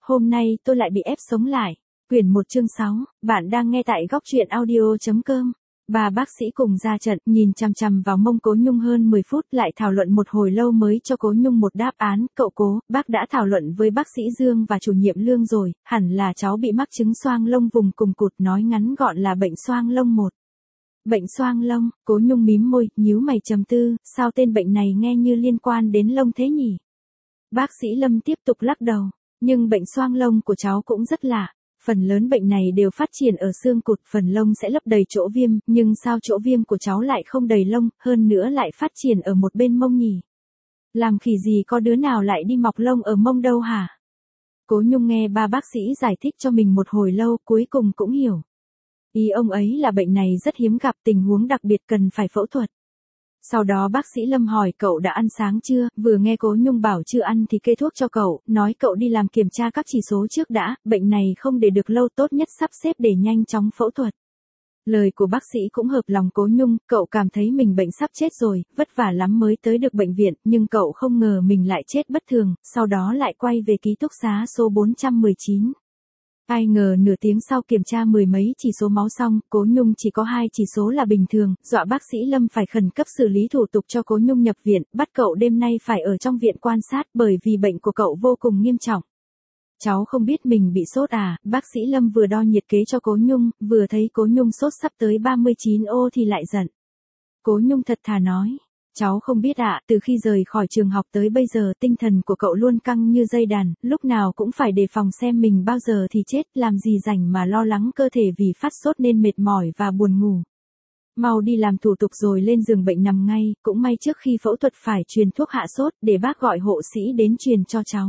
Hôm nay tôi lại bị ép sống lại. Quyển 1 chương 6, bạn đang nghe tại góc truyện audio.com. Ba bác sĩ cùng ra trận, nhìn chằm chằm vào mông Cố Nhung hơn 10 phút, lại thảo luận một hồi lâu mới cho Cố Nhung một đáp án. Cậu Cố, bác đã thảo luận với bác sĩ Dương và chủ nhiệm Lương rồi, hẳn là cháu bị mắc chứng xoang lông vùng cùng cụt, nói ngắn gọn là bệnh xoang lông 1. Bệnh xoang lông, Cố Nhung mím môi, nhíu mày trầm tư, sao tên bệnh này nghe như liên quan đến lông thế nhỉ? Bác sĩ Lâm tiếp tục lắc đầu, nhưng bệnh xoang lông của cháu cũng rất lạ. Phần lớn bệnh này đều phát triển ở xương cụt, phần lông sẽ lấp đầy chỗ viêm, nhưng sao chỗ viêm của cháu lại không đầy lông, hơn nữa lại phát triển ở một bên mông nhỉ? Làm khỉ gì có đứa nào lại đi mọc lông ở mông đâu hả? Cố Nhung nghe ba bác sĩ giải thích cho mình một hồi lâu, cuối cùng cũng hiểu. Ý ông ấy là bệnh này rất hiếm gặp, tình huống đặc biệt cần phải phẫu thuật. Sau đó bác sĩ Lâm hỏi cậu đã ăn sáng chưa, vừa nghe Cố Nhung bảo chưa ăn thì kê thuốc cho cậu, nói cậu đi làm kiểm tra các chỉ số trước đã, bệnh này không để được lâu, tốt nhất sắp xếp để nhanh chóng phẫu thuật. Lời của bác sĩ cũng hợp lòng Cố Nhung, cậu cảm thấy mình bệnh sắp chết rồi, vất vả lắm mới tới được bệnh viện, nhưng cậu không ngờ mình lại chết bất thường, sau đó lại quay về ký túc xá số 419. Ai ngờ nửa tiếng sau kiểm tra mười mấy chỉ số máu xong, Cố Nhung chỉ có 2 chỉ số là bình thường, dọa bác sĩ Lâm phải khẩn cấp xử lý thủ tục cho Cố Nhung nhập viện, bắt cậu đêm nay phải ở trong viện quan sát bởi vì bệnh của cậu vô cùng nghiêm trọng. Cháu không biết mình bị sốt à, bác sĩ Lâm vừa đo nhiệt kế cho Cố Nhung, vừa thấy Cố Nhung sốt sắp tới 39 ô thì lại giận. Cố Nhung thật thà nói. Cháu không biết ạ, từ khi rời khỏi trường học tới bây giờ tinh thần của cậu luôn căng như dây đàn, lúc nào cũng phải đề phòng xem mình bao giờ thì chết, làm gì rảnh mà lo lắng cơ thể vì phát sốt nên mệt mỏi và buồn ngủ. Mau đi làm thủ tục rồi lên giường bệnh nằm ngay, cũng may trước khi phẫu thuật phải truyền thuốc hạ sốt để bác gọi hộ sĩ đến truyền cho cháu.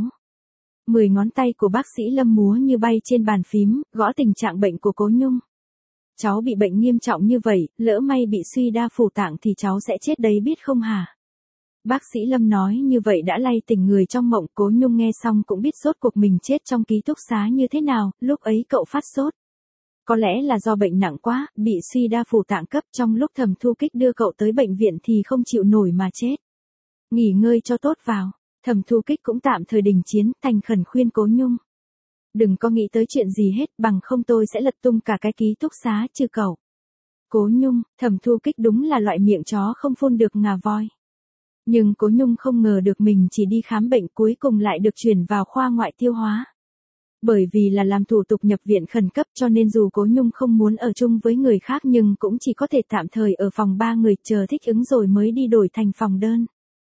10 ngón tay của bác sĩ Lâm múa như bay trên bàn phím, gõ tình trạng bệnh của Cố Nhung. Cháu bị bệnh nghiêm trọng như vậy, lỡ may bị suy đa phủ tạng thì cháu sẽ chết đấy biết không hả? Bác sĩ Lâm nói như vậy đã lay tỉnh người trong mộng. Cố Nhung nghe xong cũng biết sốt cuộc mình chết trong ký túc xá như thế nào, lúc ấy cậu phát sốt. Có lẽ là do bệnh nặng quá, bị suy đa phủ tạng cấp, trong lúc Thẩm Thu Kích đưa cậu tới bệnh viện thì không chịu nổi mà chết. Nghỉ ngơi cho tốt vào, Thẩm Thu Kích cũng tạm thời đình chiến, thành khẩn khuyên Cố Nhung. Đừng có nghĩ tới chuyện gì hết, bằng không tôi sẽ lật tung cả cái ký túc xá trừ cậu. Cố Nhung, Thẩm Thu Kích đúng là loại miệng chó không phun được ngà voi. Nhưng Cố Nhung không ngờ được mình chỉ đi khám bệnh cuối cùng lại được chuyển vào khoa ngoại tiêu hóa. Bởi vì là làm thủ tục nhập viện khẩn cấp cho nên dù Cố Nhung không muốn ở chung với người khác nhưng cũng chỉ có thể tạm thời ở phòng 3 người chờ thích ứng rồi mới đi đổi thành phòng đơn.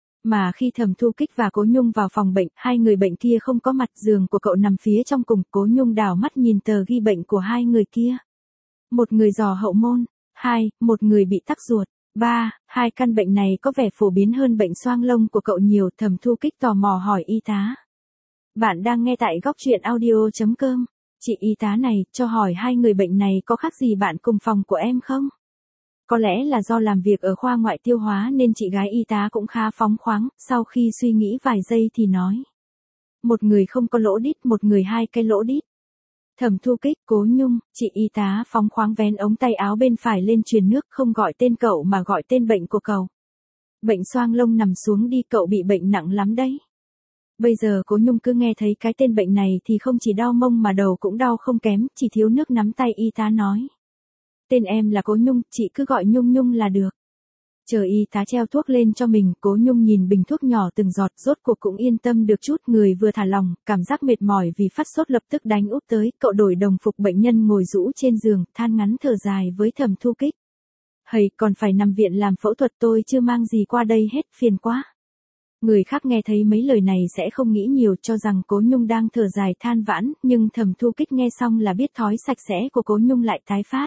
Mà khi Thẩm Thu Kích và Cố Nhung vào phòng bệnh, hai người bệnh kia không có mặt, giường của cậu nằm phía trong cùng, Cố Nhung đảo mắt nhìn tờ ghi bệnh của hai người kia. Một người dò hậu môn, 2, một người bị tắc ruột, 3, hai căn bệnh này có vẻ phổ biến hơn bệnh xoang lông của cậu nhiều. Thẩm Thu Kích tò mò hỏi y tá. Bạn đang nghe tại góc truyện audio.com. Chị y tá này, cho hỏi hai người bệnh này có khác gì bạn cùng phòng của em không? Có lẽ là do làm việc ở khoa ngoại tiêu hóa nên chị gái y tá cũng khá phóng khoáng, sau khi suy nghĩ vài giây thì nói. Một người không có lỗ đít, một người 2 cái lỗ đít. Thẩm Thu Kích, Cố Nhung, chị y tá phóng khoáng vén ống tay áo bên phải lên truyền nước, không gọi tên cậu mà gọi tên bệnh của cậu. Bệnh xoang lông nằm xuống đi, cậu bị bệnh nặng lắm đấy. Bây giờ Cố Nhung cứ nghe thấy cái tên bệnh này thì không chỉ đau mông mà đầu cũng đau không kém, chỉ thiếu nước nắm tay y tá nói. Tên em là Cố Nhung, chị cứ gọi Nhung Nhung là được. Chờ y tá treo thuốc lên cho mình, Cố Nhung nhìn bình thuốc nhỏ từng giọt, rốt cuộc cũng yên tâm được chút, người vừa thả lỏng, cảm giác mệt mỏi vì phát sốt lập tức đánh úp tới, cậu đổi đồng phục bệnh nhân ngồi rũ trên giường, than ngắn thở dài với Thẩm Thu Kích. Hầy, còn phải nằm viện làm phẫu thuật, tôi chưa mang gì qua đây hết, phiền quá. Người khác nghe thấy mấy lời này sẽ không nghĩ nhiều, cho rằng Cố Nhung đang thở dài than vãn, nhưng Thẩm Thu Kích nghe xong là biết thói sạch sẽ của Cố Nhung lại tái phát.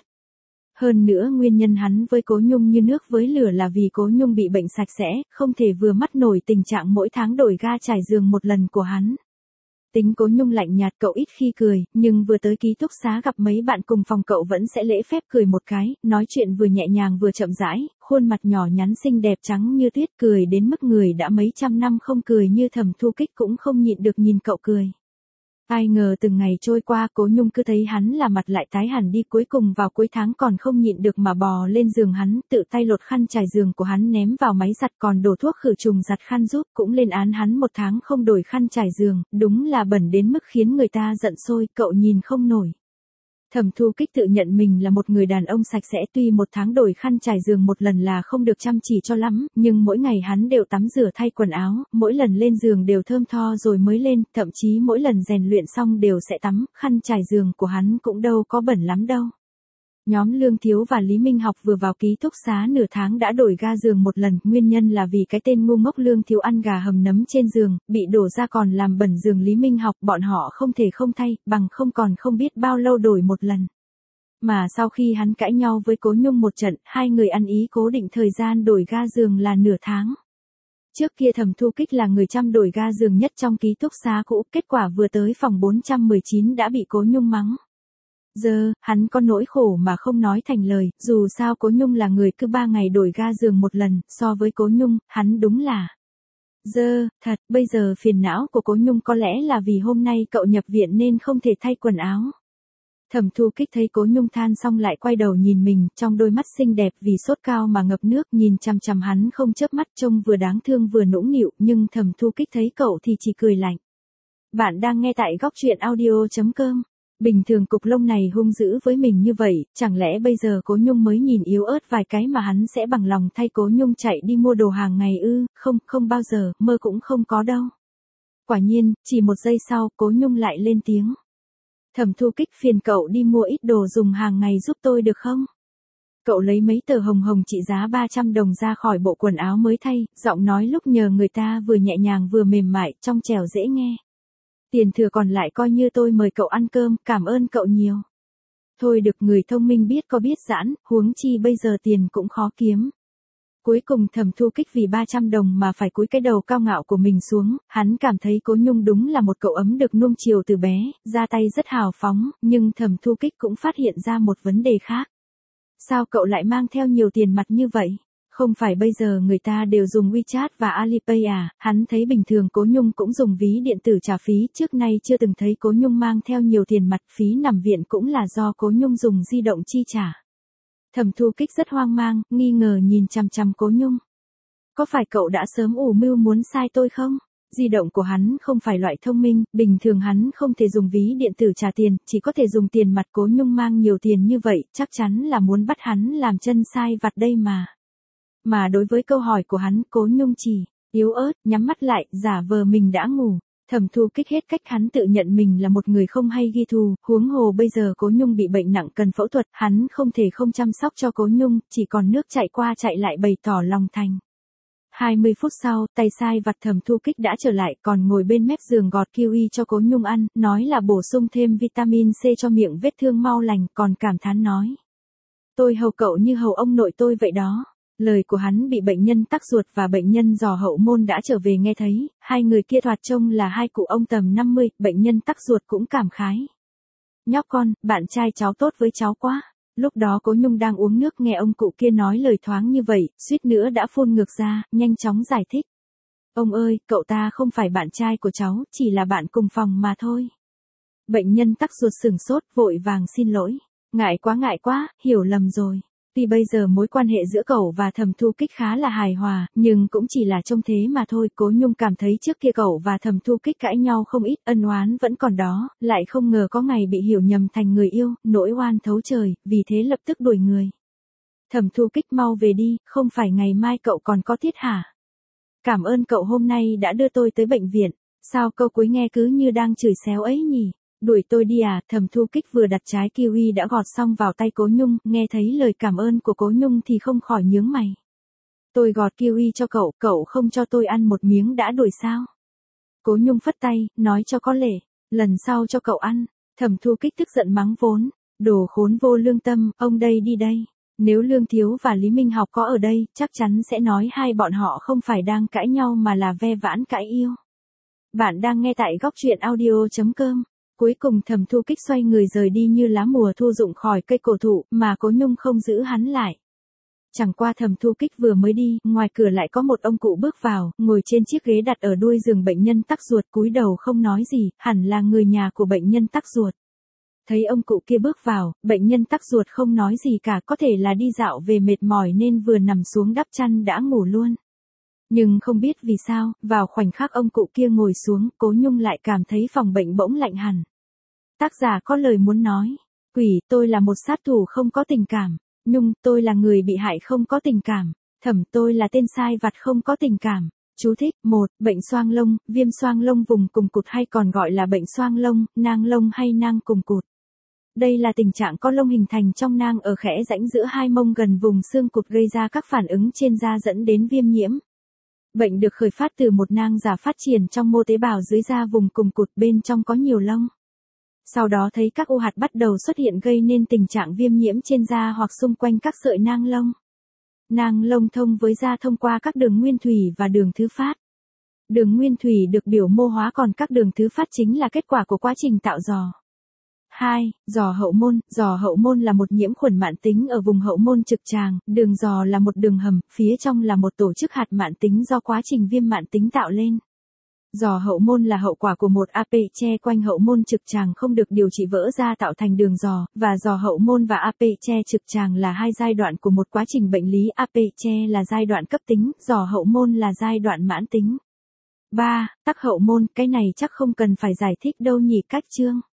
Hơn nữa nguyên nhân hắn với Cố Nhung như nước với lửa là vì Cố Nhung bị bệnh sạch sẽ, không thể vừa mắt nổi tình trạng mỗi tháng đổi ga trải giường một lần của hắn. Tính Cố Nhung lạnh nhạt, cậu ít khi cười, nhưng vừa tới ký túc xá gặp mấy bạn cùng phòng cậu vẫn sẽ lễ phép cười một cái, nói chuyện vừa nhẹ nhàng vừa chậm rãi, khuôn mặt nhỏ nhắn xinh đẹp trắng như tuyết, cười đến mức người đã mấy trăm năm không cười như Thẩm Thu Kích cũng không nhịn được nhìn cậu cười. Ai ngờ từng ngày trôi qua Cố Nhung cứ thấy hắn là mặt lại tái hẳn đi, cuối cùng vào cuối tháng còn không nhịn được mà bò lên giường hắn, tự tay lột khăn trải giường của hắn ném vào máy giặt, còn đổ thuốc khử trùng giặt khăn giúp, cũng lên án hắn 1 tháng không đổi khăn trải giường, đúng là bẩn đến mức khiến người ta giận sôi, cậu nhìn không nổi. Thẩm Thu Kích tự nhận mình là một người đàn ông sạch sẽ, tuy 1 tháng đổi khăn trải giường 1 lần là không được chăm chỉ cho lắm, nhưng mỗi ngày hắn đều tắm rửa thay quần áo, mỗi lần lên giường đều thơm tho rồi mới lên, thậm chí mỗi lần rèn luyện xong đều sẽ tắm, khăn trải giường của hắn cũng đâu có bẩn lắm đâu. Nhóm Lương Thiếu và Lý Minh Học vừa vào ký túc xá nửa tháng đã đổi ga giường 1 lần, nguyên nhân là vì cái tên ngu ngốc Lương Thiếu ăn gà hầm nấm trên giường, bị đổ ra còn làm bẩn giường Lý Minh Học, bọn họ không thể không thay, bằng không còn không biết bao lâu đổi 1 lần. Mà sau khi hắn cãi nhau với Cố Nhung 1 trận, 2 người ăn ý cố định thời gian đổi ga giường là nửa tháng. Trước kia Thẩm Thu Kích là người chăm đổi ga giường nhất trong ký túc xá cũ, kết quả vừa tới phòng 419 đã bị Cố Nhung mắng. Giờ, hắn có nỗi khổ mà không nói thành lời, dù sao Cố Nhung là người cứ 3 ngày đổi ga giường 1 lần, so với Cố Nhung, hắn đúng là thật, bây giờ phiền não của Cố Nhung có lẽ là vì hôm nay cậu nhập viện nên không thể thay quần áo. Thẩm Thu Kích thấy Cố Nhung than xong lại quay đầu nhìn mình, trong đôi mắt xinh đẹp vì sốt cao mà ngập nước, nhìn chằm chằm hắn không chớp mắt, trông vừa đáng thương vừa nũng nịu, nhưng Thẩm Thu Kích thấy cậu thì chỉ cười lạnh. Bạn đang nghe tại góc truyện audio.com. Bình thường cục lông này hung dữ với mình như vậy, chẳng lẽ bây giờ Cố Nhung mới nhìn yếu ớt vài cái mà hắn sẽ bằng lòng thay Cố Nhung chạy đi mua đồ hàng ngày ư? Không bao giờ, mơ cũng không có đâu. Quả nhiên, chỉ 1 giây sau, Cố Nhung lại lên tiếng. Thẩm Thu Kích, phiền cậu đi mua ít đồ dùng hàng ngày giúp tôi được không? Cậu lấy mấy tờ hồng hồng trị giá 300 đồng ra khỏi bộ quần áo mới thay, giọng nói lúc nhờ người ta vừa nhẹ nhàng vừa mềm mại, trong trẻo dễ nghe. Tiền thừa còn lại coi như tôi mời cậu ăn cơm, cảm ơn cậu nhiều. Thôi được, người thông minh biết có biết giãn, huống chi bây giờ tiền cũng khó kiếm. Cuối cùng Thẩm Thu Kích vì 300 đồng mà phải cúi cái đầu cao ngạo của mình xuống, hắn cảm thấy Cố Nhung đúng là một cậu ấm được nuông chiều từ bé, ra tay rất hào phóng, nhưng Thẩm Thu Kích cũng phát hiện ra một vấn đề khác. Sao cậu lại mang theo nhiều tiền mặt như vậy? Không phải bây giờ người ta đều dùng WeChat và Alipay à? Hắn thấy bình thường Cố Nhung cũng dùng ví điện tử trả phí, trước nay chưa từng thấy Cố Nhung mang theo nhiều tiền mặt, phí nằm viện cũng là do Cố Nhung dùng di động chi trả. Thẩm Thu Kích rất hoang mang, nghi ngờ nhìn chằm chằm Cố Nhung. Có phải cậu đã sớm ủ mưu muốn sai tôi không? Di động của hắn không phải loại thông minh, bình thường hắn không thể dùng ví điện tử trả tiền, chỉ có thể dùng tiền mặt. Cố Nhung mang nhiều tiền như vậy, chắc chắn là muốn bắt hắn làm chân sai vặt đây mà. Mà đối với câu hỏi của hắn, Cố Nhung chỉ yếu ớt, nhắm mắt lại, giả vờ mình đã ngủ. Thẩm Thu Kích hết cách, hắn tự nhận mình là một người không hay ghi thù, huống hồ bây giờ Cố Nhung bị bệnh nặng cần phẫu thuật, hắn không thể không chăm sóc cho Cố Nhung, chỉ còn nước chạy qua chạy lại bày tỏ lòng thành. 20 phút sau, tay sai vặt Thẩm Thu Kích đã trở lại, còn ngồi bên mép giường gọt kiwi cho Cố Nhung ăn, nói là bổ sung thêm vitamin C cho miệng vết thương mau lành, còn cảm thán nói. Tôi hầu cậu như hầu ông nội tôi vậy đó. Lời của hắn bị bệnh nhân tắc ruột và bệnh nhân giò hậu môn đã trở về nghe thấy, 2 người kia thoạt trông là 2 cụ ông tầm 50, bệnh nhân tắc ruột cũng cảm khái. Nhóc con, bạn trai cháu tốt với cháu quá. Lúc đó Cố Nhung đang uống nước nghe ông cụ kia nói lời thoáng như vậy, suýt nữa đã phun ngược ra, nhanh chóng giải thích. Ông ơi, cậu ta không phải bạn trai của cháu, chỉ là bạn cùng phòng mà thôi. Bệnh nhân tắc ruột sửng sốt, vội vàng xin lỗi. Ngại quá, hiểu lầm rồi. Tuy bây giờ mối quan hệ giữa cậu và Thẩm Thu Kích khá là hài hòa, nhưng cũng chỉ là trông thế mà thôi. Cố Nhung cảm thấy trước kia cậu và Thẩm Thu Kích cãi nhau không ít, ân oán vẫn còn đó, lại không ngờ có ngày bị hiểu nhầm thành người yêu, nỗi oan thấu trời, vì thế lập tức đuổi người. Thẩm Thu Kích, mau về đi, không phải ngày mai cậu còn có tiết hả? Cảm ơn cậu hôm nay đã đưa tôi tới bệnh viện. Sao câu cuối nghe cứ như đang chửi xéo ấy nhỉ? Đuổi tôi đi à? Thẩm Thu Kích vừa đặt trái kiwi đã gọt xong vào tay Cố Nhung, nghe thấy lời cảm ơn của Cố Nhung thì không khỏi nhướng mày. Tôi gọt kiwi cho cậu không cho tôi ăn một miếng đã đuổi sao? Cố Nhung phất tay, nói cho có lệ, lần sau cho cậu ăn. Thẩm Thu Kích tức giận mắng vốn, đồ khốn vô lương tâm, ông đây đi đây. Nếu Lương Thiếu và Lý Minh Học có ở đây, chắc chắn sẽ nói hai bọn họ không phải đang cãi nhau mà là ve vãn cãi yêu. Bạn đang nghe tại góc truyện audio.com. Cuối cùng Thẩm Thu Kích xoay người rời đi như lá mùa thu rụng khỏi cây cổ thụ, mà Cố Nhung không giữ hắn lại. Chẳng qua Thẩm Thu Kích vừa mới đi, ngoài cửa lại có một ông cụ bước vào, ngồi trên chiếc ghế đặt ở đuôi giường bệnh nhân tắc ruột, cúi đầu không nói gì, hẳn là người nhà của bệnh nhân tắc ruột. Thấy ông cụ kia bước vào, bệnh nhân tắc ruột không nói gì cả, có thể là đi dạo về mệt mỏi nên vừa nằm xuống đắp chăn đã ngủ luôn. Nhưng không biết vì sao, vào khoảnh khắc ông cụ kia ngồi xuống, Cố Nhung lại cảm thấy phòng bệnh bỗng lạnh hẳn. Tác giả có lời muốn nói. Quỷ, tôi là một sát thủ không có tình cảm. Nhung, tôi là người bị hại không có tình cảm. Thẩm, tôi là tên sai vặt không có tình cảm. Chú thích: 1. Bệnh xoang lông, viêm xoang lông vùng cùng cụt hay còn gọi là bệnh xoang lông, nang lông hay nang cùng cụt. Đây là tình trạng có lông hình thành trong nang ở khẽ rãnh giữa hai mông gần vùng xương cụt gây ra các phản ứng trên da dẫn đến viêm nhiễm. Bệnh được khởi phát từ một nang giả phát triển trong mô tế bào dưới da vùng cùng cụt bên trong có nhiều lông. Sau đó thấy các u hạt bắt đầu xuất hiện gây nên tình trạng viêm nhiễm trên da hoặc xung quanh các sợi nang lông. Nang lông thông với da thông qua các đường nguyên thủy và đường thứ phát. Đường nguyên thủy được biểu mô hóa còn các đường thứ phát chính là kết quả của quá trình tạo giò. 2. Giò hậu môn. Giò hậu môn là một nhiễm khuẩn mãn tính ở vùng hậu môn trực tràng, đường giò là một đường hầm, phía trong là một tổ chức hạt mãn tính do quá trình viêm mãn tính tạo lên. Giò hậu môn là hậu quả của một AP che quanh hậu môn trực tràng không được điều trị vỡ ra tạo thành đường giò, và giò hậu môn và AP che trực tràng là hai giai đoạn của một quá trình bệnh lý. AP che là giai đoạn cấp tính, giò hậu môn là giai đoạn mãn tính. 3. Tắc hậu môn, cái này chắc không cần phải giải thích đâu nhỉ Cách Chương.